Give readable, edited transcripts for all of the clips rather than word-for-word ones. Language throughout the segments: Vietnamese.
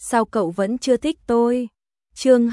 sao cậu vẫn chưa thích tôi? Chương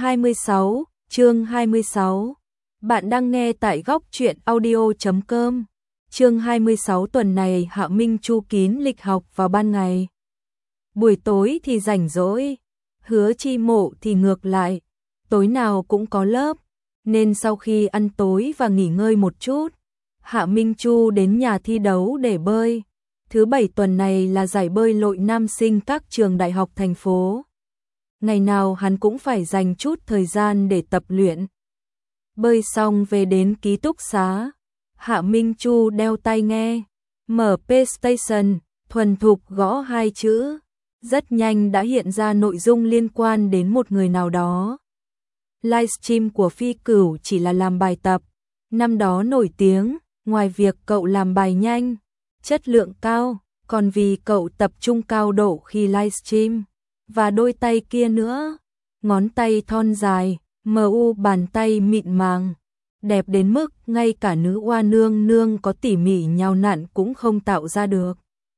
26. Bạn đang nghe tại góc truyện audio.com. Chương 26 tuần này Hạ Minh Chu kín lịch học vào ban ngày. Buổi tối thì rảnh rỗi, Hứa Chi Mộ thì ngược lại, tối nào cũng có lớp, nên sau khi ăn tối và nghỉ ngơi một chút, Hạ Minh Chu đến nhà thi đấu để bơi. Thứ bảy tuần này là giải bơi lội nam sinh các trường đại học thành phố. Ngày nào hắn cũng phải dành chút thời gian để tập luyện. Bơi xong về đến ký túc xá, Hạ Minh Chu đeo tai nghe, mở PlayStation, thuần thục gõ hai chữ. Rất nhanh đã hiện ra nội dung liên quan đến một người nào đó. Livestream của Phi Cửu chỉ là làm bài tập. Năm đó nổi tiếng, ngoài việc cậu làm bài nhanh, chất lượng cao, còn vì cậu tập trung cao độ khi livestream. Và đôi tay kia nữa, ngón tay thon dài, bàn tay mịn màng, đẹp đến mức ngay cả nữ oa nương nương có tỉ mỉ nhào nặn cũng không tạo ra được.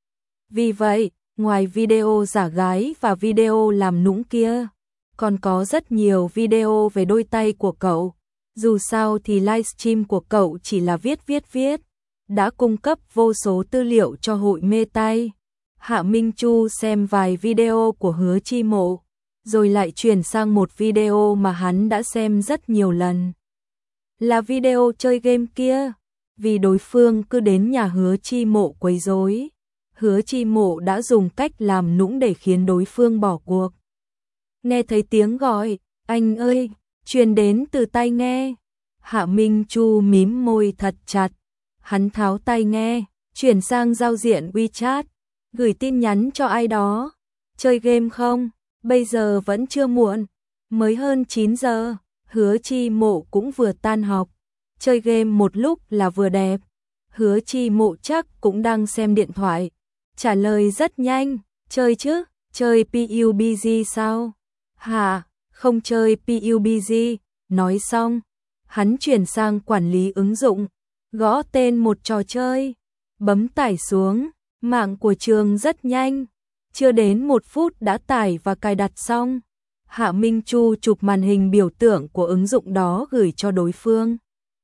Vì vậy, ngoài video giả gái và video làm nũng kia, còn có rất nhiều video về đôi tay của cậu. Dù sao thì livestream của cậu chỉ là viết, đã cung cấp vô số tư liệu cho hội mê tay. Hạ Minh Chu xem vài video của Hứa Chi Mộ, rồi lại chuyển sang một video mà hắn đã xem rất nhiều lần. Là video chơi game kia, vì đối phương cứ đến nhà Hứa Chi Mộ quấy rối. Hứa Chi Mộ đã dùng cách làm nũng để khiến đối phương bỏ cuộc. Nghe thấy tiếng gọi, anh ơi, truyền đến từ tai nghe. Hạ Minh Chu mím môi thật chặt. Hắn tháo tai nghe, chuyển sang giao diện WeChat, gửi tin nhắn cho ai đó. Chơi game không? Bây giờ vẫn chưa muộn, mới hơn 9 giờ. Hứa Chi Mộ cũng vừa tan học, chơi game một lúc là vừa đẹp. Hứa Chi Mộ chắc cũng đang xem điện thoại. Trả lời rất nhanh, chơi chứ, chơi PUBG sao? Hả, không chơi PUBG. Nói xong, hắn chuyển sang quản lý ứng dụng, gõ tên một trò chơi, bấm tải xuống. Mạng của trường rất nhanh, chưa đến 1 phút đã tải và cài đặt xong. Hạ Minh Chu chụp màn hình biểu tượng của ứng dụng đó gửi cho đối phương.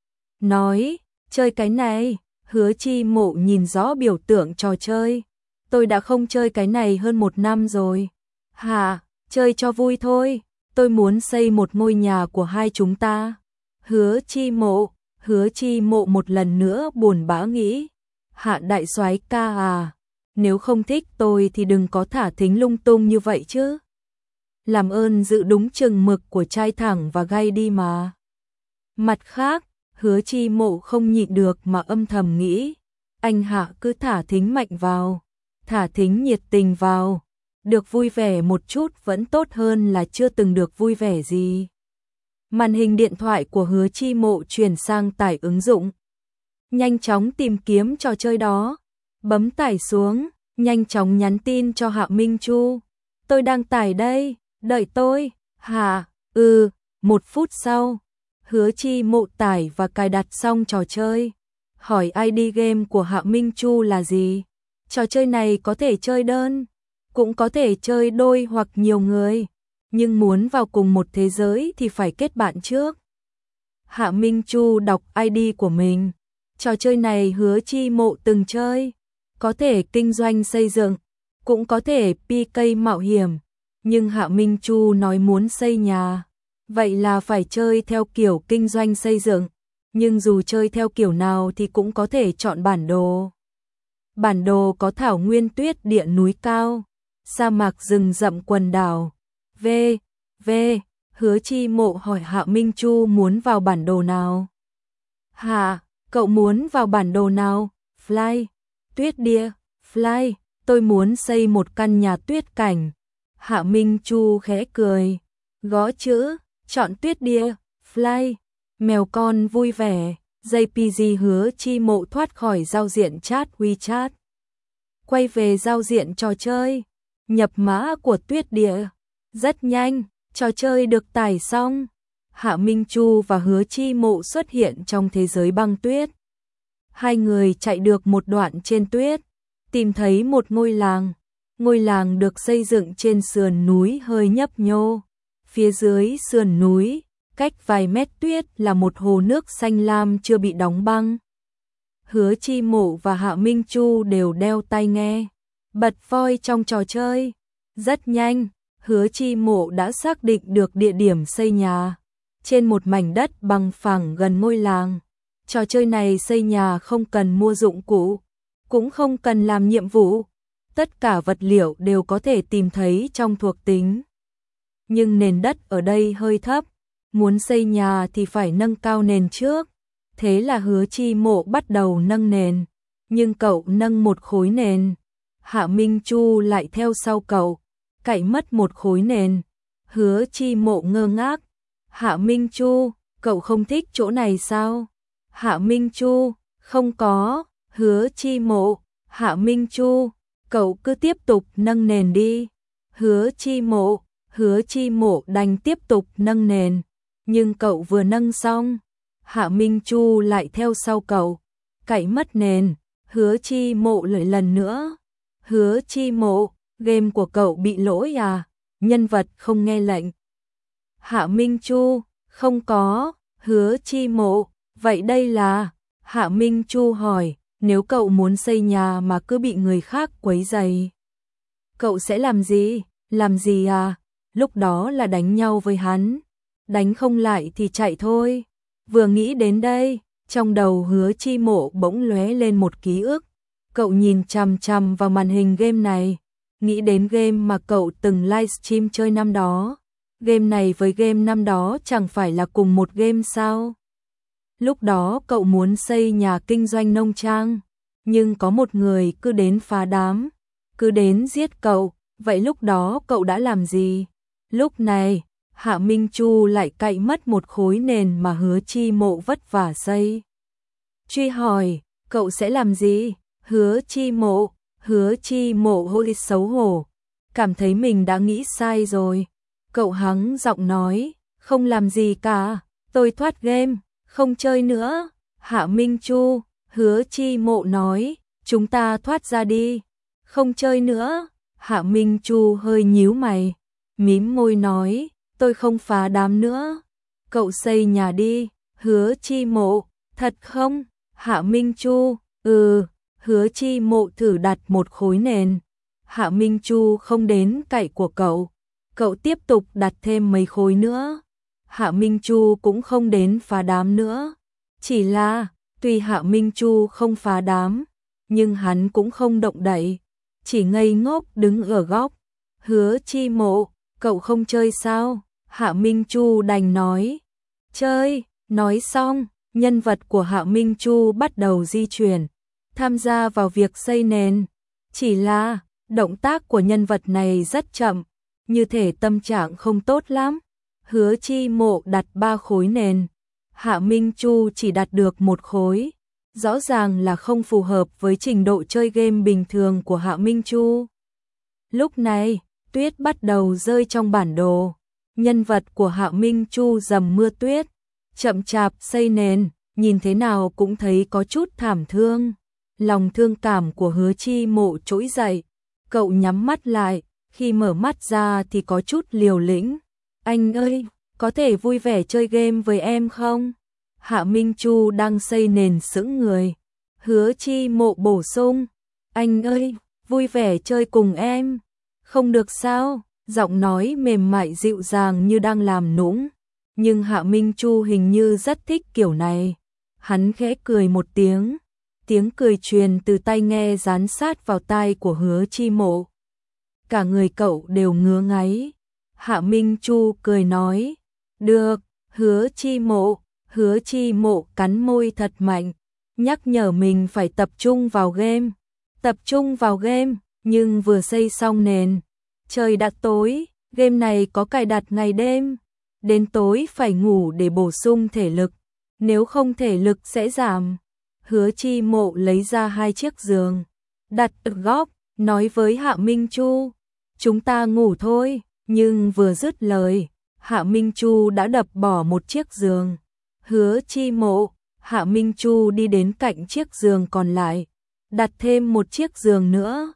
Nói, chơi cái này. Hứa Chi Mộ nhìn rõ biểu tượng trò chơi. Tôi đã không chơi cái này hơn 1 năm rồi. Hả, chơi cho vui thôi, tôi muốn xây một ngôi nhà của hai chúng ta. Hứa Chi Mộ một lần nữa buồn bã nghĩ. Hạ đại soái ca à, nếu không thích tôi thì đừng có thả thính lung tung như vậy chứ. Làm ơn giữ đúng chừng mực của trai thẳng và gay đi mà. Mặt khác, Hứa Chi Mộ không nhịn được mà âm thầm nghĩ. Anh Hạ cứ thả thính mạnh vào, thả thính nhiệt tình vào. Được vui vẻ một chút vẫn tốt hơn là chưa từng được vui vẻ gì. Màn hình điện thoại của Hứa Chi Mộ chuyển sang tải ứng dụng. Nhanh chóng tìm kiếm trò chơi đó, bấm tải xuống, nhanh chóng nhắn tin cho Hạ Minh Chu. Tôi đang tải đây, đợi tôi. Hả, 1 phút sau, Hứa Chi Mộ tải và cài đặt xong trò chơi. Hỏi ID game của Hạ Minh Chu là gì? Trò chơi này có thể chơi đơn, cũng có thể chơi đôi hoặc nhiều người, nhưng muốn vào cùng một thế giới thì phải kết bạn trước. Hạ Minh Chu đọc ID của mình. Trò chơi này Hứa Chi Mộ từng chơi, có thể kinh doanh xây dựng, cũng có thể PK mạo hiểm, nhưng Hạ Minh Chu nói muốn xây nhà, vậy là phải chơi theo kiểu kinh doanh xây dựng, nhưng dù chơi theo kiểu nào thì cũng có thể chọn bản đồ. Bản đồ có thảo nguyên tuyết địa núi cao, sa mạc rừng rậm quần đảo. Hứa Chi Mộ hỏi Hạ Minh Chu muốn vào bản đồ nào. Hạ, cậu muốn vào bản đồ nào? Fly, tuyết địa, Fly, tôi muốn xây một căn nhà tuyết cảnh. Hạ Minh Chu khẽ cười, gõ chữ, chọn tuyết địa, Fly, mèo con vui vẻ. JPG Hứa Chi Mộ thoát khỏi giao diện chat WeChat, quay về giao diện trò chơi, nhập mã của tuyết địa. Rất nhanh, trò chơi được tải xong. Hạ Minh Chu và Hứa Chi Mộ xuất hiện trong thế giới băng tuyết. Hai người chạy được một đoạn trên tuyết, tìm thấy một ngôi làng. Ngôi làng được xây dựng trên sườn núi hơi nhấp nhô. Phía dưới sườn núi, cách vài mét tuyết là một hồ nước xanh lam chưa bị đóng băng. Hứa Chi Mộ và Hạ Minh Chu đều đeo tai nghe, bật voi trong trò chơi. Rất nhanh, Hứa Chi Mộ đã xác định được địa điểm xây nhà, trên một mảnh đất bằng phẳng gần ngôi làng. Trò chơi này xây nhà không cần mua dụng cụ, cũng không cần làm nhiệm vụ. Tất cả vật liệu đều có thể tìm thấy trong thuộc tính. Nhưng nền đất ở đây hơi thấp, muốn xây nhà thì phải nâng cao nền trước. Thế là Hứa Chi Mộ bắt đầu nâng nền, nhưng cậu nâng một khối nền, Hạ Minh Chu lại theo sau cậu, cạy mất một khối nền. Hứa Chi Mộ ngơ ngác. Hạ Minh Chu, cậu không thích chỗ này sao? Hạ Minh Chu, không có. Hứa Chi Mộ, Hạ Minh Chu, cậu cứ tiếp tục nâng nền đi. Hứa Chi Mộ đành tiếp tục nâng nền, nhưng cậu vừa nâng xong, Hạ Minh Chu lại theo sau cậu, cạy mất nền. Hứa Chi Mộ lại lần nữa. Hứa Chi Mộ, game của cậu bị lỗi à? Nhân vật không nghe lệnh. Hạ Minh Chu, không có. Hứa Chi Mộ, vậy đây là? Hạ Minh Chu hỏi, nếu cậu muốn xây nhà mà cứ bị người khác quấy rầy, cậu sẽ làm gì? Làm gì à? Lúc đó là đánh nhau với hắn, đánh không lại thì chạy thôi. Vừa nghĩ đến đây, trong đầu Hứa Chi Mộ bỗng lóe lên một ký ức. Cậu nhìn chằm chằm vào màn hình game này, nghĩ đến game mà cậu từng livestream chơi năm đó. Game này với game năm đó chẳng phải là cùng một game sao? Lúc đó cậu muốn xây nhà kinh doanh nông trang, nhưng có một người cứ đến phá đám, cứ đến giết cậu. Vậy lúc đó cậu đã làm gì? Lúc này, Hạ Minh Chu lại cạy mất một khối nền mà Hứa Chi Mộ vất vả xây. Truy hỏi, cậu sẽ làm gì? Hứa Chi Mộ hơi xấu hổ, cảm thấy mình đã nghĩ sai rồi. Cậu hắng giọng nói, không làm gì cả, tôi thoát game, không chơi nữa. Hạ Minh Chu, Hứa Chi Mộ nói, chúng ta thoát ra đi, không chơi nữa. Hạ Minh Chu hơi nhíu mày, mím môi nói, tôi không phá đám nữa, cậu xây nhà đi. Hứa Chi Mộ, thật không? Hạ Minh Chu, Hứa Chi Mộ thử đặt một khối nền. Hạ Minh Chu không đến cậy của cậu, cậu tiếp tục đặt thêm mấy khối nữa. Hạ Minh Chu cũng không đến phá đám nữa. Chỉ là, tuy Hạ Minh Chu không phá đám, nhưng hắn cũng không động đậy, chỉ ngây ngốc đứng ở góc. Hứa Chi Mộ, cậu không chơi sao? Hạ Minh Chu đành nói, chơi. Nói xong, nhân vật của Hạ Minh Chu bắt đầu di chuyển, tham gia vào việc xây nền. Chỉ là, động tác của nhân vật này rất chậm, như thể tâm trạng không tốt lắm. Hứa Chi Mộ đặt 3 khối nền, Hạ Minh Chu chỉ đặt được 1 khối. Rõ ràng là không phù hợp với trình độ chơi game bình thường của Hạ Minh Chu. Lúc này, tuyết bắt đầu rơi trong bản đồ. Nhân vật của Hạ Minh Chu dầm mưa tuyết, chậm chạp xây nền, nhìn thế nào cũng thấy có chút thảm thương. Lòng thương cảm của Hứa Chi Mộ trỗi dậy, cậu nhắm mắt lại, khi mở mắt ra thì có chút liều lĩnh. Anh ơi, có thể vui vẻ chơi game với em không? Hạ Minh Chu đang xây nền sững người. Hứa Chi Mộ bổ sung, anh ơi, vui vẻ chơi cùng em. Không được sao? Giọng nói mềm mại dịu dàng như đang làm nũng. Nhưng Hạ Minh Chu hình như rất thích kiểu này. Hắn khẽ cười một tiếng. Tiếng cười truyền từ tai nghe dán sát vào tai của Hứa Chi Mộ. Cả người cậu đều ngứa ngáy. Hạ Minh Chu cười nói, được. Hứa Chi Mộ cắn môi thật mạnh, nhắc nhở mình phải tập trung vào game. Tập trung vào game, nhưng vừa xây xong nền, trời đã tối. Game này có cài đặt ngày đêm, đến tối phải ngủ để bổ sung thể lực, nếu không thể lực sẽ giảm. Hứa Chi Mộ lấy ra 2 chiếc giường, đặt ở góc, nói với Hạ Minh Chu, chúng ta ngủ thôi. Nhưng vừa dứt lời, Hạ Minh Chu đã đập bỏ một chiếc giường. Hứa Chi Mộ, Hạ Minh Chu đi đến cạnh chiếc giường còn lại, đặt thêm một chiếc giường nữa.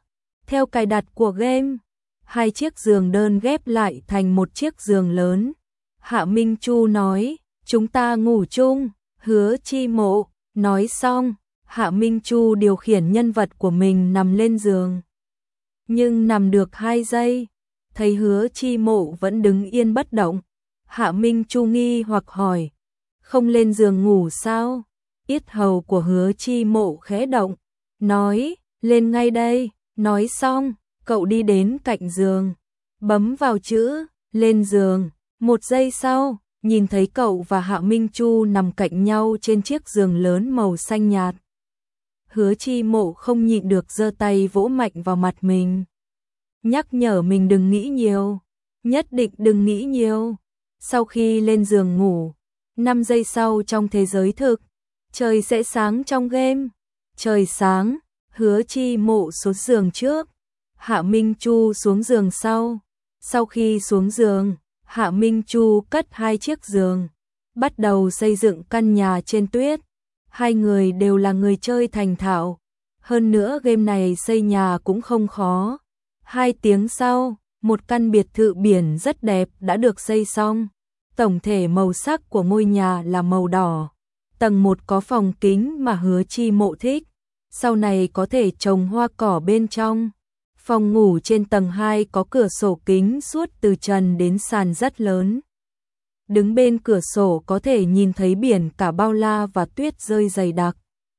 Theo cài đặt của game, 2 chiếc giường đơn ghép lại thành một chiếc giường lớn. Hạ Minh Chu nói, chúng ta ngủ chung. Hứa Chi Mộ nói xong, Hạ Minh Chu điều khiển nhân vật của mình nằm lên giường. Nhưng nằm được 2 giây, thấy Hứa Chi Mộ vẫn đứng yên bất động. Hạ Minh Chu nghi hoặc hỏi, không lên giường ngủ sao? Yết hầu của Hứa Chi Mộ khẽ động, nói, lên ngay đây. Nói xong, cậu đi đến cạnh giường, bấm vào chữ, lên giường. 1 giây sau, nhìn thấy cậu và Hạ Minh Chu nằm cạnh nhau trên chiếc giường lớn màu xanh nhạt. Hứa Chi Mộ không nhịn được giơ tay vỗ mạnh vào mặt mình. Nhắc nhở mình đừng nghĩ nhiều, nhất định đừng nghĩ nhiều. Sau khi lên giường ngủ, 5 giây sau trong thế giới thực, trời sẽ sáng trong game. Trời sáng, Hứa Chi Mộ xuống giường trước, Hạ Minh Chu xuống giường sau. Sau khi xuống giường, Hạ Minh Chu cất 2 chiếc giường, bắt đầu xây dựng căn nhà trên tuyết. 2 người đều là người chơi thành thạo, hơn nữa game này xây nhà cũng không khó. 2 tiếng sau, một căn biệt thự biển rất đẹp đã được xây xong. Tổng thể màu sắc của ngôi nhà là màu đỏ. Tầng 1 có phòng kính mà Hứa Chi Mộ thích, sau này có thể trồng hoa cỏ bên trong. Phòng ngủ trên tầng 2 có cửa sổ kính suốt từ trần đến sàn rất lớn. Đứng bên cửa sổ có thể nhìn thấy biển cả bao la và tuyết rơi dày đặc.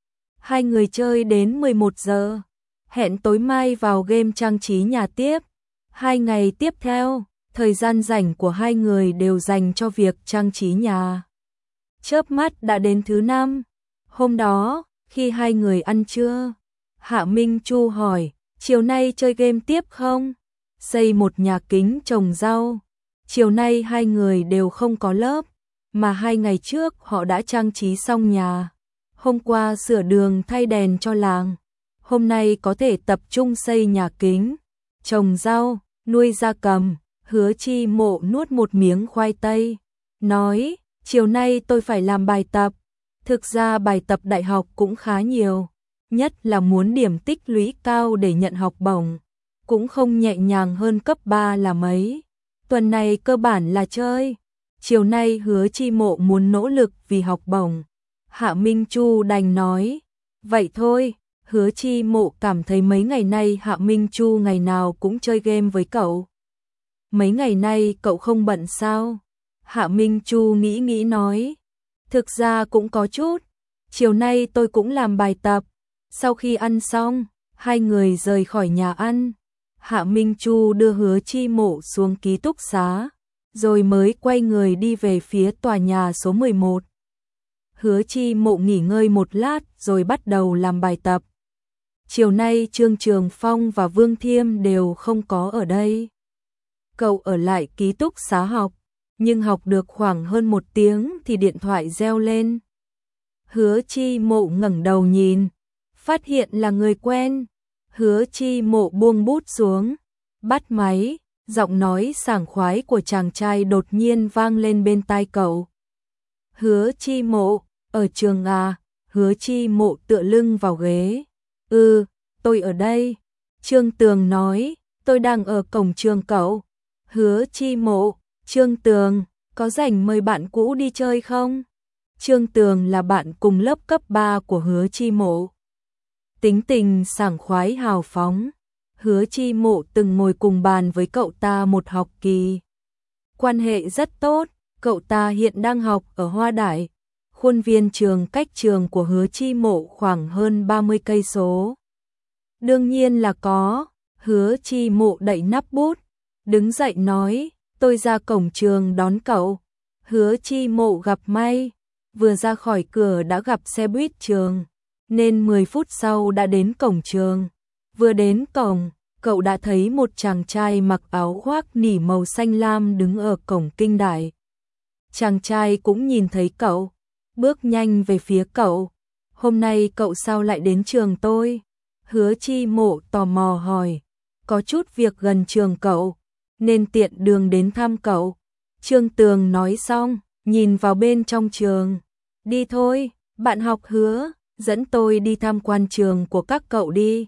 2 người chơi đến 11 giờ, hẹn tối mai vào game trang trí nhà tiếp. 2 ngày tiếp theo, thời gian rảnh của 2 người đều dành cho việc trang trí nhà. Chớp mắt đã đến thứ 5. Hôm đó, khi 2 người ăn trưa, Hạ Minh Chu hỏi, chiều nay chơi game tiếp không? Xây một nhà kính trồng rau. Chiều nay 2 người đều không có lớp, mà 2 ngày trước họ đã trang trí xong nhà. Hôm qua sửa đường thay đèn cho làng, hôm nay có thể tập trung xây nhà kính, trồng rau, nuôi gia cầm. Hứa Chi Mộ nuốt một miếng khoai tây, nói, chiều nay tôi phải làm bài tập. Thực ra bài tập đại học cũng khá nhiều, nhất là muốn điểm tích lũy cao để nhận học bổng, cũng không nhẹ nhàng hơn cấp 3 là mấy. Tuần này cơ bản là chơi. Chiều nay Hứa Chi Mộ muốn nỗ lực vì học bổng. Hạ Minh Chu đành nói, vậy thôi. Hứa Chi Mộ cảm thấy mấy ngày nay Hạ Minh Chu ngày nào cũng chơi game với cậu. Mấy ngày nay cậu không bận sao? Hạ Minh Chu nghĩ nói, thực ra cũng có chút. Chiều nay tôi cũng làm bài tập. Sau khi ăn xong, 2 người rời khỏi nhà ăn. Hạ Minh Chu đưa Hứa Chi Mộ xuống ký túc xá, rồi mới quay người đi về phía tòa nhà số 11. Hứa Chi Mộ nghỉ ngơi một lát rồi bắt đầu làm bài tập. Chiều nay Trương Trường Phong và Vương Thiêm đều không có ở đây. Cậu ở lại ký túc xá học, nhưng học được khoảng hơn 1 tiếng thì điện thoại reo lên. Hứa Chi Mộ ngẩng đầu nhìn, phát hiện là người quen. Hứa Chi Mộ buông bút xuống, bắt máy, giọng nói sảng khoái của chàng trai đột nhiên vang lên bên tai cậu. Hứa Chi Mộ, ở trường à? Hứa Chi Mộ tựa lưng vào ghế. Tôi ở đây. Trương Tường nói, tôi đang ở cổng trường cậu. Hứa Chi Mộ, Trương Tường, có rảnh mời bạn cũ đi chơi không? Trương Tường là bạn cùng lớp cấp 3 của Hứa Chi Mộ. Tính tình sảng khoái hào phóng. Hứa Chi Mộ từng ngồi cùng bàn với cậu ta một học kỳ. Quan hệ rất tốt, cậu ta hiện đang học ở Hoa Đại. Khuôn viên trường cách trường của Hứa Chi Mộ khoảng hơn 30 cây số. Đương nhiên là có. Hứa Chi Mộ đậy nắp bút, đứng dậy nói, tôi ra cổng trường đón cậu. Hứa Chi Mộ gặp may, vừa ra khỏi cửa đã gặp xe buýt trường, nên 10 phút sau đã đến cổng trường. Vừa đến cổng, cậu đã thấy một chàng trai mặc áo khoác nỉ màu xanh lam đứng ở cổng kinh đại. Chàng trai cũng nhìn thấy cậu, bước nhanh về phía cậu. Hôm nay cậu sao lại đến trường tôi? Hứa Chi Mộ tò mò hỏi. Có chút việc gần trường cậu, nên tiện đường đến thăm cậu. Trương Tường nói xong, nhìn vào bên trong trường. Đi thôi, bạn học Hứa, dẫn tôi đi tham quan trường của các cậu đi.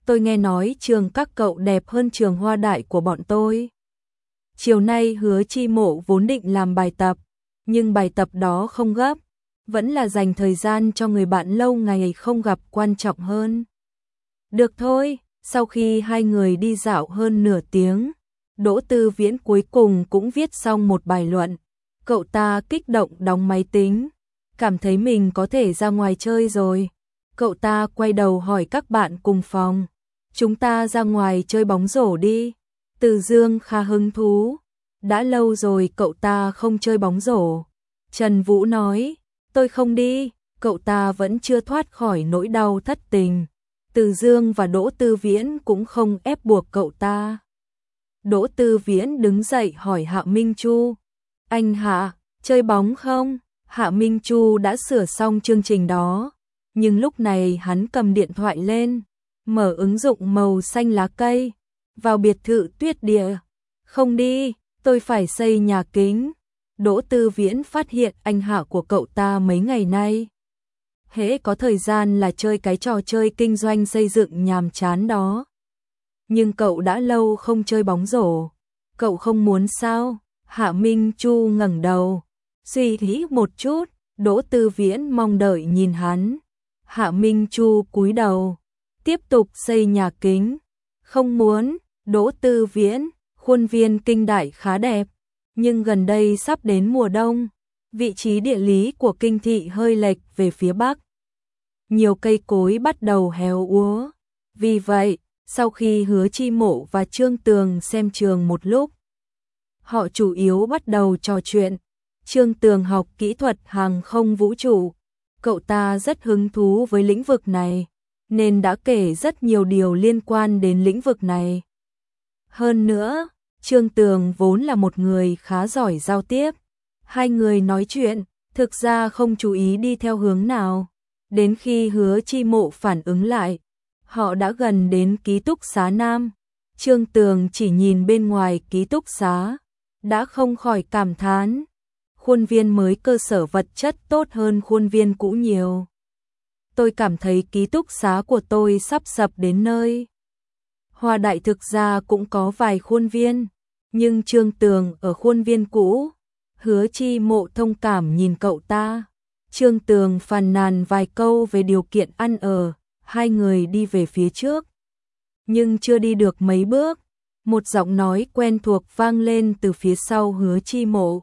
tôi nghe nói trường các cậu đẹp hơn trường Hoa Đại của bọn tôi. Chiều nay Hứa Chi Mộ vốn định làm bài tập, nhưng bài tập đó không gấp, vẫn là dành thời gian cho người bạn lâu ngày không gặp quan trọng hơn. Được thôi, sau khi hai người đi dạo hơn nửa tiếng, Đỗ Tư Viễn cuối cùng cũng viết xong một bài luận. Cậu ta kích động đóng máy tính, cảm thấy mình có thể ra ngoài chơi rồi. Cậu ta quay đầu hỏi các bạn cùng phòng, chúng ta ra ngoài chơi bóng rổ đi. Từ Dương khá hứng thú, đã lâu rồi cậu ta không chơi bóng rổ. Trần Vũ nói, tôi không đi, cậu ta vẫn chưa thoát khỏi nỗi đau thất tình. Từ Dương và Đỗ Tư Viễn cũng không ép buộc cậu ta. Đỗ Tư Viễn đứng dậy hỏi Hạ Minh Chu, anh Hạ, chơi bóng không? Hạ Minh Chu đã sửa xong chương trình đó, nhưng lúc này hắn cầm điện thoại lên, mở ứng dụng màu xanh lá cây, vào biệt thự Tuyết Địa. Không đi, tôi phải xây nhà kính. Đỗ Tư Viễn phát hiện anh Hạ của cậu ta mấy ngày nay hễ có thời gian là chơi cái trò chơi kinh doanh xây dựng nhàm chán đó. Nhưng cậu đã lâu không chơi bóng rổ, cậu không muốn sao? Hạ Minh Chu ngẩng đầu, suy nghĩ một chút. Đỗ Tư Viễn mong đợi nhìn hắn. Hạ Minh Chu cúi đầu, tiếp tục xây nhà kính. Không muốn. Đỗ Tư Viễn, khuôn viên Kinh Đại khá đẹp, nhưng gần đây sắp đến mùa đông, vị trí địa lý của kinh thị hơi lệch về phía bắc. Nhiều cây cối bắt đầu héo úa. Vì vậy, sau khi Hứa Chi Mộ và Trương Tường xem trường một lúc, họ chủ yếu bắt đầu trò chuyện. Trương Tường học kỹ thuật hàng không vũ trụ, cậu ta rất hứng thú với lĩnh vực này, nên đã kể rất nhiều điều liên quan đến lĩnh vực này. Hơn nữa, Trương Tường vốn là một người khá giỏi giao tiếp. Hai người nói chuyện, thực ra không chú ý đi theo hướng nào. Đến khi Hứa Chi Mộ phản ứng lại, họ đã gần đến ký túc xá Nam. Trương Tường chỉ nhìn bên ngoài ký túc xá, đã không khỏi cảm thán. Khuôn viên mới cơ sở vật chất tốt hơn khuôn viên cũ nhiều. Tôi cảm thấy ký túc xá của tôi sắp sập đến nơi. Hoa Đại thực ra cũng có vài khuôn viên, nhưng Trương Tường ở khuôn viên cũ. Hứa Chi Mộ thông cảm nhìn cậu ta. Trương Tường phàn nàn vài câu về điều kiện ăn ở, hai người đi về phía trước. Nhưng chưa đi được mấy bước, một giọng nói quen thuộc vang lên từ phía sau Hứa Chi Mộ.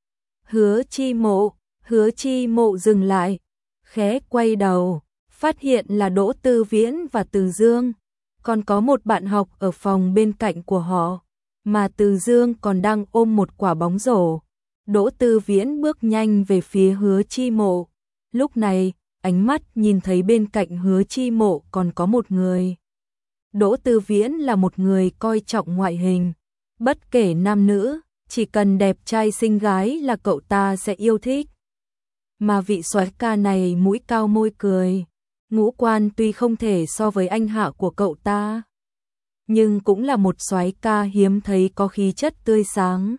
Hứa Chi Mộ, Hứa Chi Mộ dừng lại, khẽ quay đầu, phát hiện là Đỗ Tư Viễn và Từ Dương. Còn có một bạn học ở phòng bên cạnh của họ, mà Từ Dương còn đang ôm một quả bóng rổ. Đỗ Tư Viễn bước nhanh về phía Hứa Chi Mộ. Lúc này, ánh mắt nhìn thấy bên cạnh Hứa Chi Mộ còn có một người. Đỗ Tư Viễn là một người coi trọng ngoại hình, bất kể nam nữ, chỉ cần đẹp trai xinh gái là cậu ta sẽ yêu thích. Mà vị soái ca này mũi cao môi cười, ngũ quan tuy không thể so với anh Hạ của cậu ta, nhưng cũng là một soái ca hiếm thấy có khí chất tươi sáng.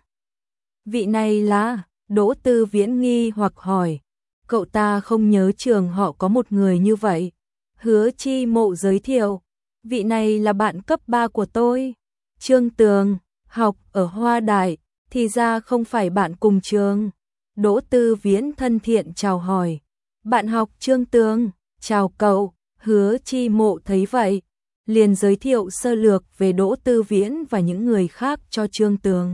Vị này là? Đỗ Tư Viễn nghi hoặc hỏi. Cậu ta không nhớ trường họ có một người như vậy. Hứa Chi Mộ giới thiệu, vị này là bạn cấp 3 của tôi. Trương Tường, học ở Hoa Đại, thì ra không phải bạn cùng trường. Đỗ Tư Viễn thân thiện chào hỏi. Bạn học Trương Tường, chào cậu. Hứa Chi Mộ thấy vậy, liền giới thiệu sơ lược về Đỗ Tư Viễn và những người khác cho Trương Tường.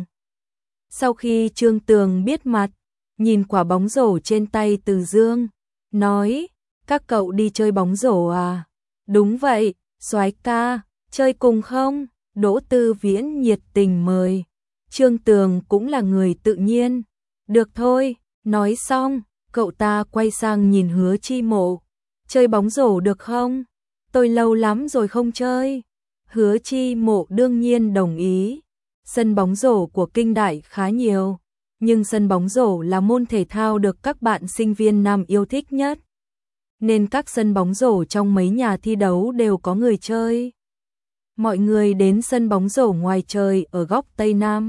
Sau khi Trương Tường biết mặt, nhìn quả bóng rổ trên tay Từ Dương, nói, các cậu đi chơi bóng rổ à? Đúng vậy, soái ca, chơi cùng không? Đỗ Tư Viễn nhiệt tình mời. Trương Tường cũng là người tự nhiên. Được thôi, nói xong, cậu ta quay sang nhìn Hứa Chi Mộ. Chơi bóng rổ được không? Tôi lâu lắm rồi không chơi. Hứa Chi Mộ đương nhiên đồng ý. Sân bóng rổ của Kinh Đại khá nhiều, nhưng sân bóng rổ là môn thể thao được các bạn sinh viên nam yêu thích nhất, nên các sân bóng rổ trong mấy nhà thi đấu đều có người chơi. Mọi người đến sân bóng rổ ngoài trời ở góc Tây Nam.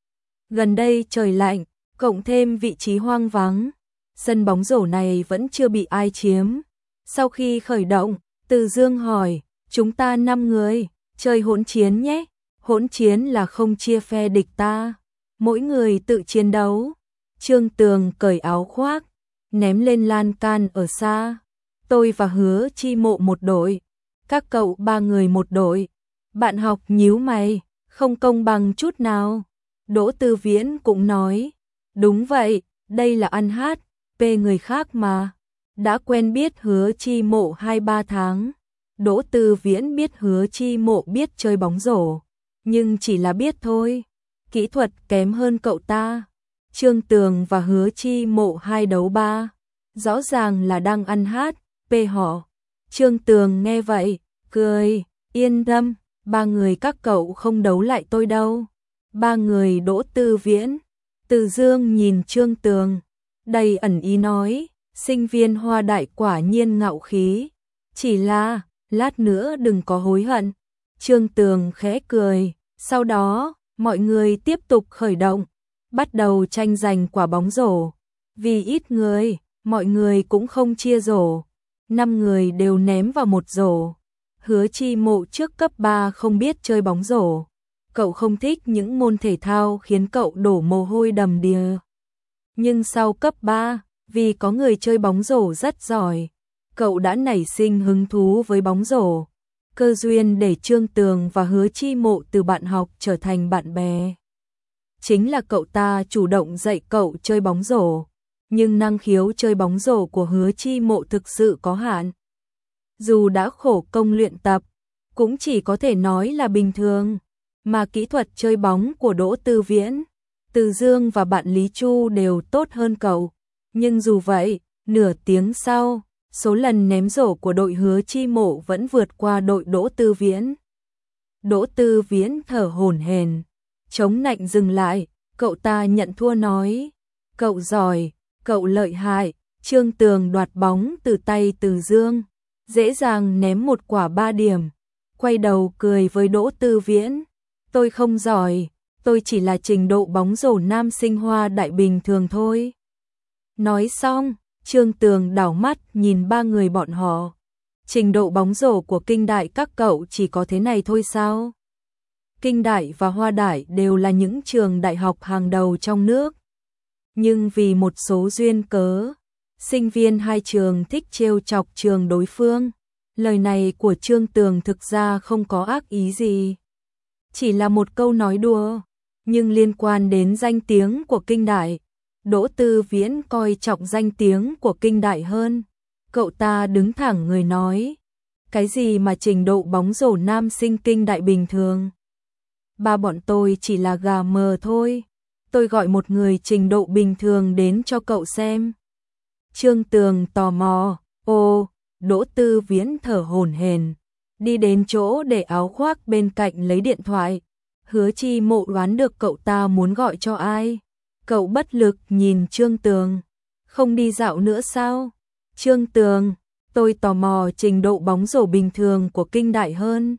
Gần đây trời lạnh, cộng thêm vị trí hoang vắng, sân bóng rổ này vẫn chưa bị ai chiếm. Sau khi khởi động, Từ Dương hỏi, Chúng ta 5 người, chơi hỗn chiến nhé. Hỗn chiến là không chia phe địch ta, mỗi người tự chiến đấu. Trương Tường cởi áo khoác, ném lên lan can ở xa. Tôi và Hứa Chi Mộ một đội, các cậu 3 người một đội. Bạn học nhíu mày, không công bằng chút nào. Đỗ Tư Viễn cũng nói, đúng vậy, đây là ăn hát, pê người khác mà. Đã quen biết Hứa Chi Mộ 2-3 tháng. Đỗ Tư Viễn biết Hứa Chi Mộ biết chơi bóng rổ, nhưng chỉ là biết thôi, kỹ thuật kém hơn cậu ta. Trương Tường và Hứa Chi Mộ 2 đấu 3, rõ ràng là đang ăn hát, pê họ. Trương Tường nghe vậy, cười, yên tâm, 3 người các cậu không đấu lại tôi đâu. 3 người Đỗ Tư Viễn, Từ Dương nhìn Trương Tường, đầy ẩn ý nói, sinh viên Hoa Đại quả nhiên ngạo khí, chỉ là, lát nữa đừng có hối hận. Trương Tường khẽ cười, sau đó, mọi người tiếp tục khởi động, bắt đầu tranh giành quả bóng rổ. Vì ít người, mọi người cũng không chia rổ, 5 người đều ném vào một rổ. Hứa Chi Mộ trước cấp 3 không biết chơi bóng rổ, cậu không thích những môn thể thao khiến cậu đổ mồ hôi đầm đìa. Nhưng sau cấp 3, vì có người chơi bóng rổ rất giỏi, cậu đã nảy sinh hứng thú với bóng rổ. Cơ duyên để Trương Tường và Hứa Chi Mộ từ bạn học trở thành bạn bè. Chính là cậu ta chủ động dạy cậu chơi bóng rổ, nhưng năng khiếu chơi bóng rổ của Hứa Chi Mộ thực sự có hạn. Dù đã khổ công luyện tập, cũng chỉ có thể nói là bình thường, mà kỹ thuật chơi bóng của Đỗ Tư Viễn, Từ Dương và bạn Lý Chu đều tốt hơn cậu. Nhưng dù vậy, nửa tiếng sau, số lần ném rổ của đội Hứa Chi Mộ vẫn vượt qua đội Đỗ Tư Viễn. Đỗ Tư Viễn thở hổn hển, chống nạnh dừng lại, cậu ta nhận thua nói, cậu giỏi, cậu lợi hại. Trương Tường đoạt bóng từ tay Từ Dương, dễ dàng ném một quả 3 điểm, quay đầu cười với Đỗ Tư Viễn, tôi không giỏi, tôi chỉ là trình độ bóng rổ nam sinh Hoa Đại bình thường thôi. Nói xong, Trương Tường đảo mắt nhìn 3 người bọn họ. Trình độ bóng rổ của Kinh Đại các cậu chỉ có thế này thôi sao? Kinh Đại và Hoa Đại đều là những trường đại học hàng đầu trong nước. Nhưng vì một số duyên cớ, sinh viên hai trường thích trêu chọc trường đối phương. Lời này của Trương Tường thực ra không có ác ý gì, chỉ là một câu nói đùa, nhưng liên quan đến danh tiếng của Kinh Đại. Đỗ Tư Viễn coi trọng danh tiếng của Kinh Đại hơn. Cậu ta đứng thẳng người nói, cái gì mà trình độ bóng rổ nam sinh Kinh Đại bình thường? Ba bọn tôi chỉ là gà mờ thôi. Tôi gọi một người trình độ bình thường đến cho cậu xem. Trương Tường tò mò, ô, Đỗ Tư Viễn thở hổn hển, đi đến chỗ để áo khoác bên cạnh lấy điện thoại. Hứa Chi Mộ đoán được cậu ta muốn gọi cho ai. Cậu bất lực nhìn Trương Tường, không đi dạo nữa sao? Trương Tường, tôi tò mò trình độ bóng rổ bình thường của Kinh Đại hơn.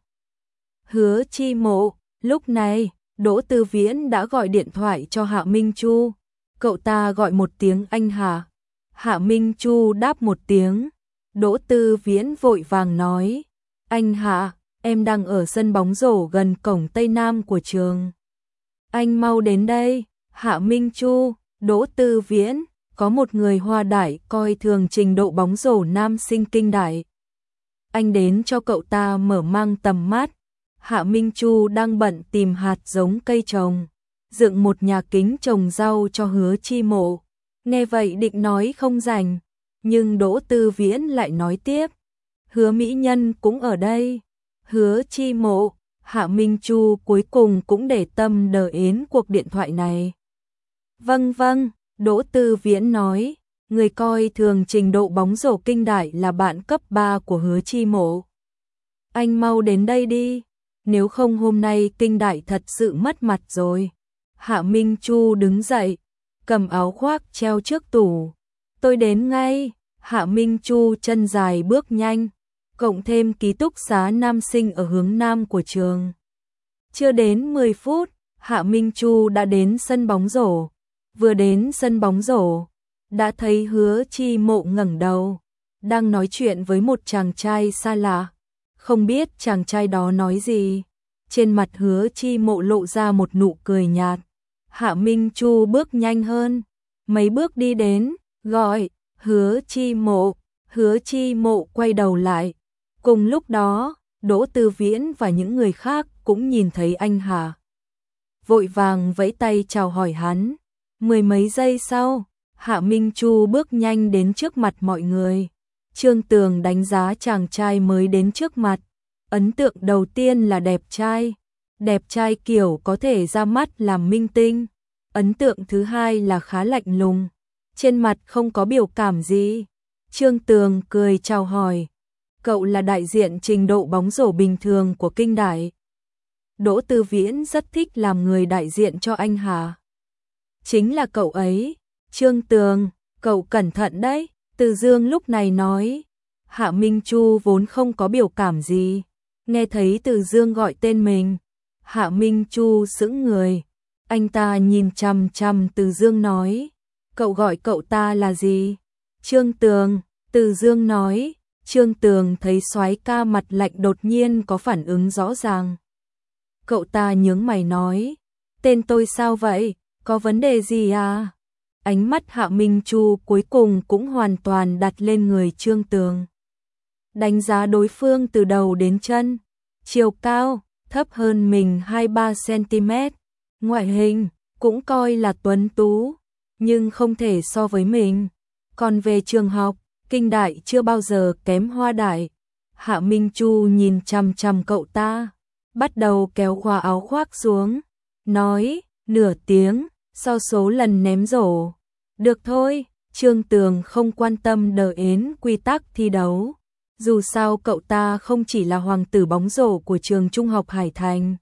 Hứa Chi Mộ, lúc này, Đỗ Tư Viễn đã gọi điện thoại cho Hạ Minh Chu. Cậu ta gọi một tiếng anh Hạ. Hạ Minh Chu đáp một tiếng. Đỗ Tư Viễn vội vàng nói, anh Hạ, em đang ở sân bóng rổ gần cổng Tây Nam của trường. Anh mau đến đây. Hạ Minh Chu, Đỗ Tư Viễn, có một người Hoa Đại coi thường trình độ bóng rổ nam sinh Kinh Đại. Anh đến cho cậu ta mở mang tầm mắt. Hạ Minh Chu đang bận tìm hạt giống cây trồng, dựng một nhà kính trồng rau cho Hứa Chi Mộ. Nghe vậy định nói không rảnh, nhưng Đỗ Tư Viễn lại nói tiếp, Hứa mỹ nhân cũng ở đây. Hứa Chi Mộ, Hạ Minh Chu cuối cùng cũng để tâm đờ ến cuộc điện thoại này. Vâng vâng, Đỗ Tư Viễn nói, người coi thường trình độ bóng rổ Kinh Đại là bạn cấp 3 của Hứa Chi Mộ. Anh mau đến đây đi, nếu không hôm nay Kinh Đại thật sự mất mặt rồi. Hạ Minh Chu đứng dậy, cầm áo khoác treo trước tủ. Tôi đến ngay. Hạ Minh Chu chân dài bước nhanh, cộng thêm ký túc xá nam sinh ở hướng nam của trường. Chưa đến 10 phút, Hạ Minh Chu đã đến sân bóng rổ. Vừa đến sân bóng rổ, đã thấy Hứa Chi Mộ ngẩng đầu, đang nói chuyện với một chàng trai xa lạ. Không biết chàng trai đó nói gì. Trên mặt Hứa Chi Mộ lộ ra một nụ cười nhạt. Hạ Minh Chu bước nhanh hơn, mấy bước đi đến, gọi, Hứa Chi Mộ. Hứa Chi Mộ quay đầu lại. Cùng lúc đó, Đỗ Tư Viễn và những người khác cũng nhìn thấy anh Hạ. Vội vàng vẫy tay chào hỏi hắn. Mười mấy giây sau, Hạ Minh Chu bước nhanh đến trước mặt mọi người. Trương Tường đánh giá chàng trai mới đến trước mặt. Ấn tượng đầu tiên là đẹp trai. Đẹp trai kiểu có thể ra mắt làm minh tinh. Ấn tượng thứ hai là khá lạnh lùng. Trên mặt không có biểu cảm gì. Trương Tường cười chào hỏi. Cậu là đại diện trình độ bóng rổ bình thường của Kinh Đại. Đỗ Tư Viễn rất thích làm người đại diện cho anh Hà. Chính là cậu ấy. Trương Tường, cậu cẩn thận đấy. Từ Dương lúc này nói. Hạ Minh Chu vốn không có biểu cảm gì. Nghe thấy Từ Dương gọi tên mình. Hạ Minh Chu sững người. Anh ta nhìn chằm chằm Từ Dương nói. Cậu gọi cậu ta là gì? Trương Tường, Từ Dương nói. Trương Tường thấy soái ca mặt lạnh đột nhiên có phản ứng rõ ràng. Cậu ta nhướng mày nói. Tên tôi sao vậy? Có vấn đề gì à? Ánh mắt Hạ Minh Chu cuối cùng cũng hoàn toàn đặt lên người Trương Tường. Đánh giá đối phương từ đầu đến chân. Chiều cao, thấp hơn mình 2-3 cm. Ngoại hình, cũng coi là tuấn tú, nhưng không thể so với mình. Còn về trường học, Kinh Đại chưa bao giờ kém Hoa Đại. Hạ Minh Chu nhìn chằm chằm cậu ta, bắt đầu kéo khóa áo khoác xuống, nói, nửa tiếng, so số lần ném rổ. Được thôi, Trương Tường không quan tâm đến quy tắc thi đấu. Dù sao cậu ta không chỉ là hoàng tử bóng rổ của trường Trung học Hải Thành,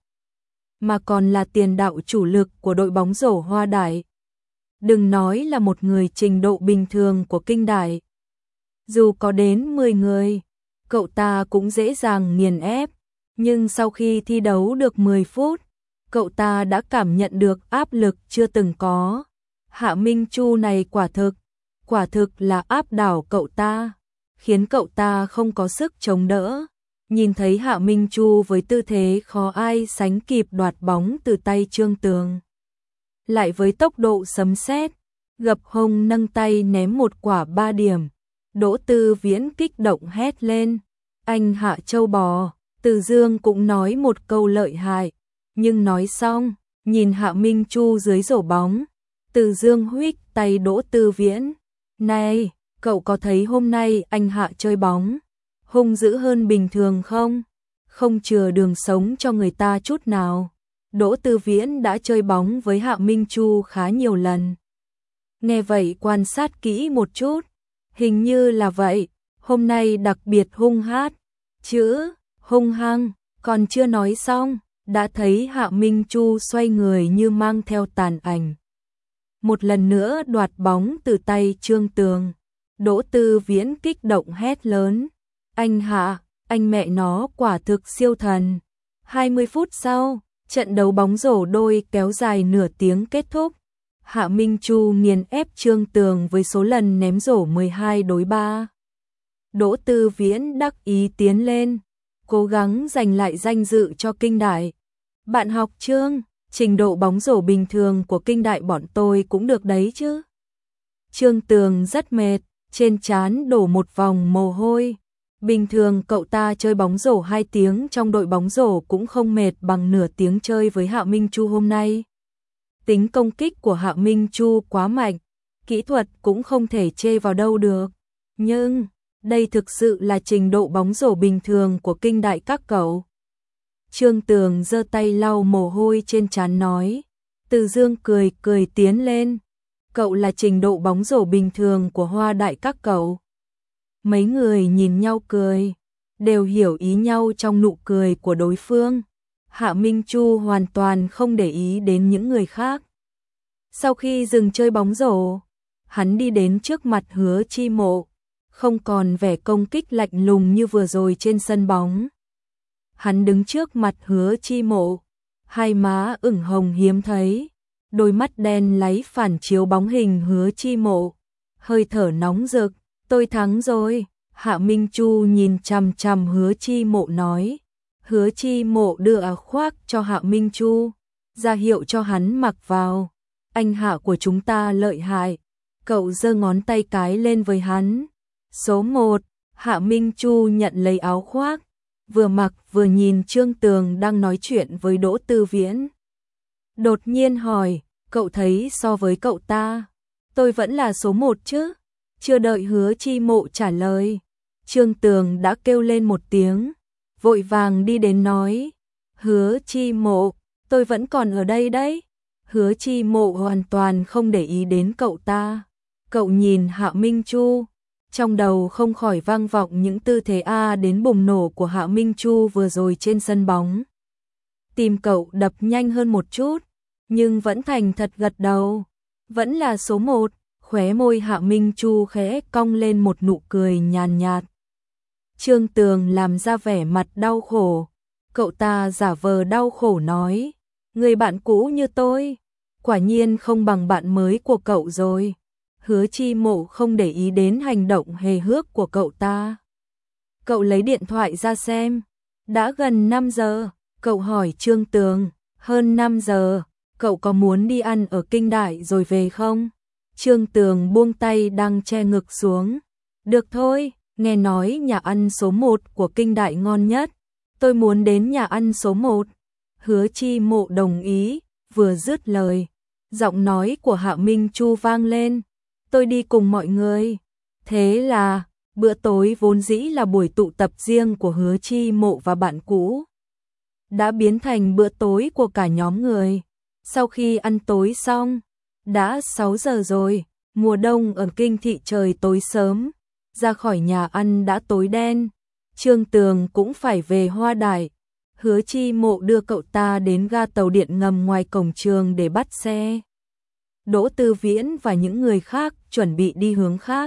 mà còn là tiền đạo chủ lực của đội bóng rổ Hoa Đại. Đừng nói là một người trình độ bình thường của Kinh Đại. Dù có đến 10 người, cậu ta cũng dễ dàng nghiền ép. Nhưng sau khi thi đấu được 10 phút, cậu ta đã cảm nhận được áp lực chưa từng có. Hạ Minh Chu này quả thực là áp đảo cậu ta, khiến cậu ta không có sức chống đỡ. Nhìn thấy Hạ Minh Chu với tư thế khó ai sánh kịp đoạt bóng từ tay Trương Tường. Lại với tốc độ sấm sét, gập hông nâng tay ném một quả 3 điểm. Đỗ Tư Viễn kích động hét lên. Anh Hạ châu bò. Từ Dương cũng nói một câu lợi hại. Nhưng nói xong, nhìn Hạ Minh Chu dưới rổ bóng. Từ Dương huých tay Đỗ Tư Viễn. Này, cậu có thấy hôm nay anh Hạ chơi bóng hung dữ hơn bình thường không? Không chừa đường sống cho người ta chút nào. Đỗ Tư Viễn đã chơi bóng với Hạ Minh Chu khá nhiều lần. Nghe vậy quan sát kỹ một chút. Hình như là vậy, hôm nay đặc biệt hung hát. Chữ, hung hăng, còn chưa nói xong, đã thấy Hạ Minh Chu xoay người như mang theo tàn ảnh. Một lần nữa đoạt bóng từ tay Trương Tường. Đỗ Tư Viễn kích động hét lớn. Anh Hạ, anh mẹ nó quả thực siêu thần. 20 phút sau, trận đấu bóng rổ đôi kéo dài nửa tiếng kết thúc. Hạ Minh Chu nghiền ép Trương Tường với số lần ném rổ 12-3. Đỗ Tư Viễn đắc ý tiến lên, cố gắng giành lại danh dự cho Kinh Đại. Bạn học Trương, trình độ bóng rổ bình thường của Kinh Đại bọn tôi cũng được đấy chứ. Trương Tường rất mệt, trên trán đổ một vòng mồ hôi. Bình thường cậu ta chơi bóng rổ 2 tiếng trong đội bóng rổ cũng không mệt bằng nửa tiếng chơi với Hạ Minh Chu hôm nay. Tính công kích của Hạ Minh Chu quá mạnh, kỹ thuật cũng không thể chê vào đâu được. Nhưng, đây thực sự là trình độ bóng rổ bình thường của Kinh Đại các cậu. Trương Tường giơ tay lau mồ hôi trên trán nói. Từ Dương cười tiến lên. Cậu là trình độ bóng rổ bình thường của Hoa Đại các cậu. Mấy người nhìn nhau cười, đều hiểu ý nhau trong nụ cười của đối phương. Hạ Minh Chu hoàn toàn không để ý đến những người khác. Sau khi dừng chơi bóng rổ, hắn đi đến trước mặt Hứa Chi Mộ, không còn vẻ công kích lạnh lùng như vừa rồi trên sân bóng. Hắn đứng trước mặt Hứa Chi Mộ, hai má ửng hồng hiếm thấy, đôi mắt đen láy phản chiếu bóng hình Hứa Chi Mộ, hơi thở nóng rực. Tôi thắng rồi, Hạ Minh Chu nhìn chằm chằm Hứa Chi Mộ nói. Hứa Chi Mộ đưa áo khoác cho Hạ Minh Chu, ra hiệu cho hắn mặc vào. Anh Hạ của chúng ta lợi hại. Cậu giơ ngón tay cái lên với hắn. Số 1, Hạ Minh Chu nhận lấy áo khoác, vừa mặc vừa nhìn Trương Tường đang nói chuyện với Đỗ Tư Viễn. Đột nhiên hỏi, cậu thấy so với cậu ta, tôi vẫn là số 1 chứ? Chưa đợi Hứa Chi Mộ trả lời, Trương Tường đã kêu lên một tiếng, vội vàng đi đến nói, Hứa Chi Mộ, tôi vẫn còn ở đây đấy. Hứa Chi Mộ hoàn toàn không để ý đến cậu ta. Cậu nhìn Hạ Minh Chu, trong đầu không khỏi vang vọng những tư thế A đến bùng nổ của Hạ Minh Chu vừa rồi trên sân bóng. Tim cậu đập nhanh hơn một chút, nhưng vẫn thành thật gật đầu. Vẫn là số 1, khóe môi Hạ Minh Chu khẽ cong lên một nụ cười nhàn nhạt. Trương Tường làm ra vẻ mặt đau khổ. Cậu ta giả vờ đau khổ nói, người bạn cũ như tôi, quả nhiên không bằng bạn mới của cậu rồi. Hứa Chi Mộ không để ý đến hành động hề hước của cậu ta. Cậu lấy điện thoại ra xem. Đã gần 5 giờ, cậu hỏi Trương Tường, hơn 5 giờ, cậu có muốn đi ăn ở Kinh Đại rồi về không? Trương Tường buông tay đang che ngực xuống. Được thôi, nghe nói nhà ăn số 1 của Kinh Đại ngon nhất. Tôi muốn đến nhà ăn số 1. Hứa Chi Mộ đồng ý, vừa dứt lời. Giọng nói của Hạ Minh Chu vang lên. Tôi đi cùng mọi người. Thế là, bữa tối vốn dĩ là buổi tụ tập riêng của Hứa Chi Mộ và bạn cũ, đã biến thành bữa tối của cả nhóm người. Sau khi ăn tối xong, đã 6 giờ rồi, mùa đông ở Kinh Thị trời tối sớm, ra khỏi nhà ăn đã tối đen. Trương Tường cũng phải về Hoa Đài. Hứa Chi Mộ đưa cậu ta đến ga tàu điện ngầm ngoài cổng trường để bắt xe. Đỗ Tư Viễn và những người khác chuẩn bị đi hướng khác,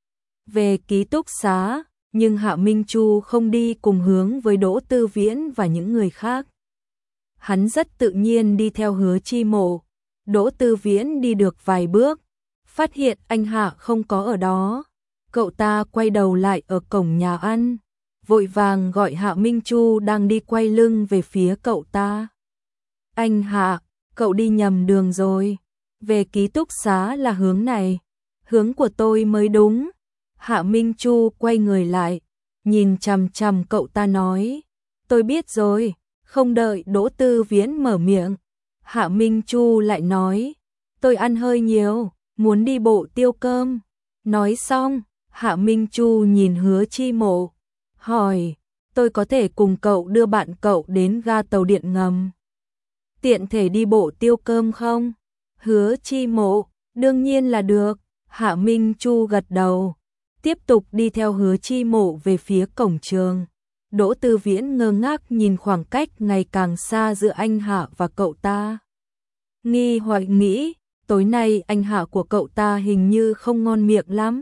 về ký túc xá, nhưng Hạ Minh Chu không đi cùng hướng với Đỗ Tư Viễn và những người khác. Hắn rất tự nhiên đi theo Hứa Chi Mộ. Đỗ Tư Viễn đi được vài bước, phát hiện anh Hạ không có ở đó. Cậu ta quay đầu lại ở cổng nhà ăn, vội vàng gọi Hạ Minh Chu đang đi quay lưng về phía cậu ta. Anh Hạ, cậu đi nhầm đường rồi. Về ký túc xá là hướng này. Hướng của tôi mới đúng. Hạ Minh Chu quay người lại, nhìn chằm chằm cậu ta nói. Tôi biết rồi. Không đợi Đỗ Tư Viễn mở miệng, Hạ Minh Chu lại nói. Tôi ăn hơi nhiều, muốn đi bộ tiêu cơm. Nói xong, Hạ Minh Chu nhìn Hứa Chi Mộ, hỏi. Tôi có thể cùng cậu đưa bạn cậu đến ga tàu điện ngầm, tiện thể đi bộ tiêu cơm không? Hứa Chi Mộ, đương nhiên là được. Hạ Minh Chu gật đầu, tiếp tục đi theo Hứa Chi Mộ về phía cổng trường. Đỗ Tư Viễn ngơ ngác nhìn khoảng cách ngày càng xa giữa anh Hạ và cậu ta. Nghi hoặc nghĩ, tối nay anh Hạ của cậu ta hình như không ngon miệng lắm.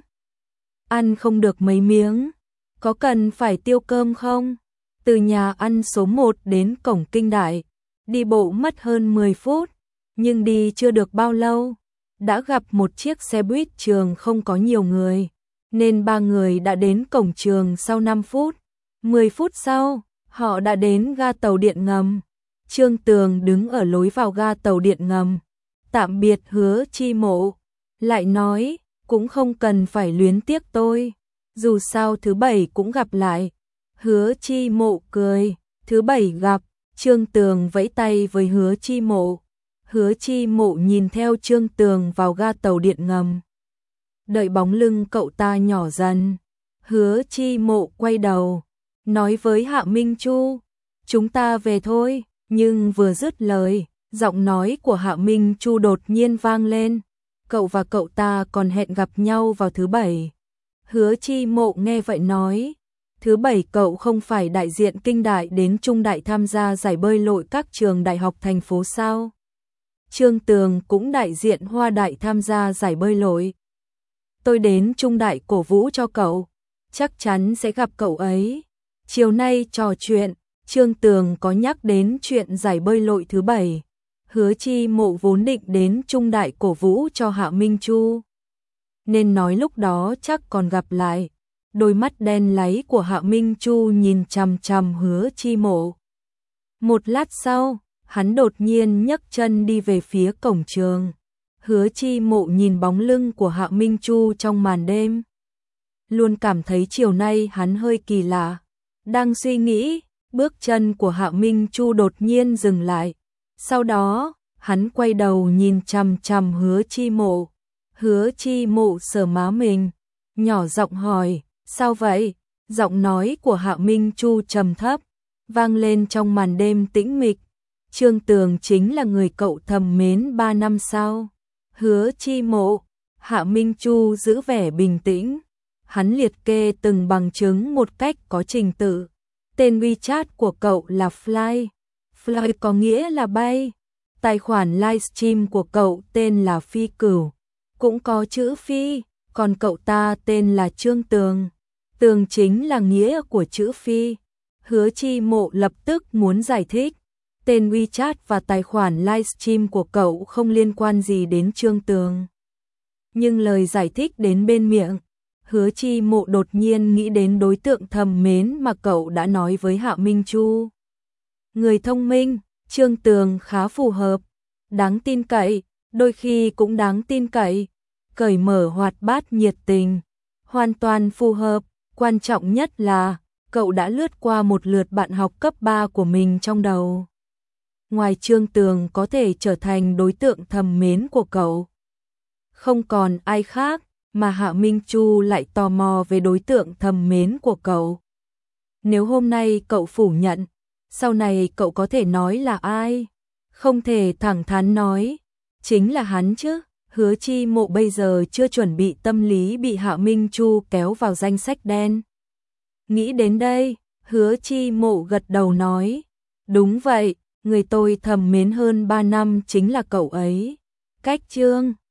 Ăn không được mấy miếng, có cần phải tiêu cơm không? Từ nhà ăn số 1 đến cổng Kinh Đại, đi bộ mất hơn 10 phút, nhưng đi chưa được bao lâu, đã gặp một chiếc xe buýt trường không có nhiều người, nên ba người đã đến cổng trường sau 5 phút. 10 phút sau, họ đã đến ga tàu điện ngầm. Trương Tường đứng ở lối vào ga tàu điện ngầm, tạm biệt Hứa Chi Mộ, lại nói, cũng không cần phải luyến tiếc tôi, dù sao thứ Bảy cũng gặp lại. Hứa Chi Mộ cười, thứ Bảy gặp. Trương Tường vẫy tay với Hứa Chi Mộ. Hứa Chi Mộ nhìn theo Trương Tường vào ga tàu điện ngầm. Đợi bóng lưng cậu ta nhỏ dần, Hứa Chi Mộ quay đầu, nói với Hạ Minh Chu, chúng ta về thôi. Nhưng vừa dứt lời, giọng nói của Hạ Minh Chu đột nhiên vang lên, cậu và cậu ta còn hẹn gặp nhau vào thứ Bảy. Hứa Chi Mộ nghe vậy nói, thứ Bảy cậu không phải đại diện Kinh Đại đến Trung Đại tham gia giải bơi lội các trường đại học thành phố sao? Trương Tường cũng đại diện Hoa Đại tham gia giải bơi lội. Tôi đến Trung Đại cổ vũ cho cậu, chắc chắn sẽ gặp cậu ấy. Chiều nay trò chuyện, Trương Tường có nhắc đến chuyện giải bơi lội thứ Bảy. Hứa Chi Mộ vốn định đến Trung Đại cổ vũ cho Hạ Minh Chu, nên nói lúc đó chắc còn gặp lại. đôi mắt đen láy của Hạ Minh Chu nhìn chằm chằm Hứa Chi Mộ. Một lát sau, hắn đột nhiên nhấc chân đi về phía cổng trường. Hứa Chi Mộ nhìn bóng lưng của Hạ Minh Chu trong màn đêm. Luôn cảm thấy chiều nay hắn hơi kỳ lạ. Đang suy nghĩ, bước chân của Hạ Minh Chu đột nhiên dừng lại. Sau đó, hắn quay đầu nhìn chằm chằm Hứa Chi Mộ. Hứa Chi Mộ sờ má mình, nhỏ giọng hỏi, sao vậy? Giọng nói của Hạ Minh Chu trầm thấp, vang lên trong màn đêm tĩnh mịch. Trương Tường chính là người cậu thầm mến 3 năm sau. Hứa Chi Mộ, Hạ Minh Chu giữ vẻ bình tĩnh. Hắn liệt kê từng bằng chứng một cách có trình tự. Tên WeChat của cậu là Fly. Fly có nghĩa là bay. Tài khoản livestream của cậu tên là Phi Cửu, cũng có chữ Phi, còn cậu ta tên là Trương Tường. Tường chính là nghĩa của chữ Phi. Hứa Chi Mộ lập tức muốn giải thích. Tên WeChat và tài khoản livestream của cậu không liên quan gì đến Trương Tường. Nhưng lời giải thích đến bên miệng, Hứa Chi Mộ đột nhiên nghĩ đến đối tượng thầm mến mà cậu đã nói với Hạ Minh Chu. Người thông minh, Trương Tường khá phù hợp, đáng tin cậy, đôi khi cũng đáng tin cậy, cởi mở hoạt bát nhiệt tình, hoàn toàn phù hợp, quan trọng nhất là cậu đã lướt qua một lượt bạn học cấp 3 của mình trong đầu. Ngoài Trương Tường có thể trở thành đối tượng thầm mến của cậu, không còn ai khác, mà Hạ Minh Chu lại tò mò về đối tượng thầm mến của cậu. Nếu hôm nay cậu phủ nhận, sau này cậu có thể nói là ai? Không thể thẳng thắn nói, chính là hắn chứ. Hứa Chi Mộ bây giờ chưa chuẩn bị tâm lý bị Hạ Minh Chu kéo vào danh sách đen. Nghĩ đến đây, Hứa Chi Mộ gật đầu nói, đúng vậy, người tôi thầm mến hơn 3 năm chính là cậu ấy. Cách Trương